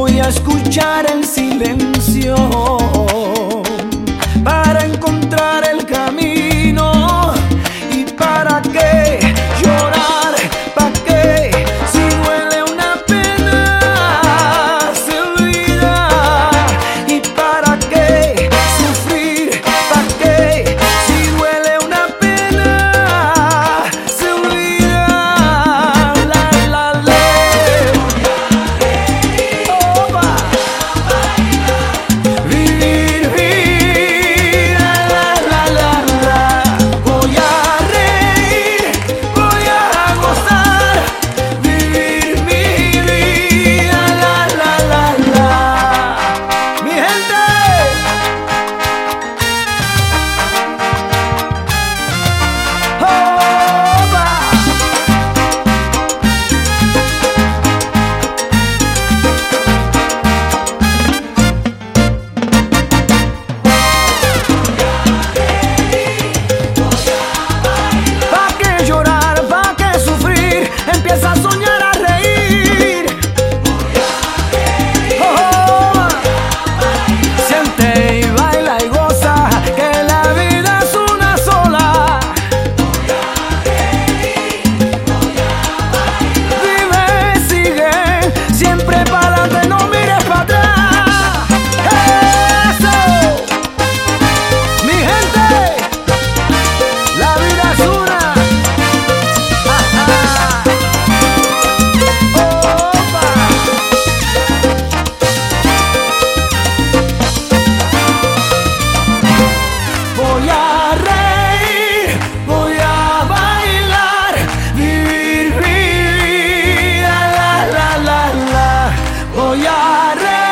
Voy a escuchar el silencio para encontrar el camino. ¿Y para qué llorar? ¿Para qué? Si duele una pena, se olvida. ¿Y para qué sufrir? ¿Para qué? Si duele una pena, se olvida. Vivir, vivir, voy a reír, voy a gozar, vivir mi vida, mi gente. ¿Pa' qué llorar? ¿Pa' qué sufrir? Empieza a soñar, a reír. Oh, siente y baila y goza, que la vida es una sola. Vive, sigue, siempre para adelante, no mires para atrás. Eso, mi gente. La vida es una. Opa. Voy a reír, voy a bailar, vivir mi vida, Voy a reír.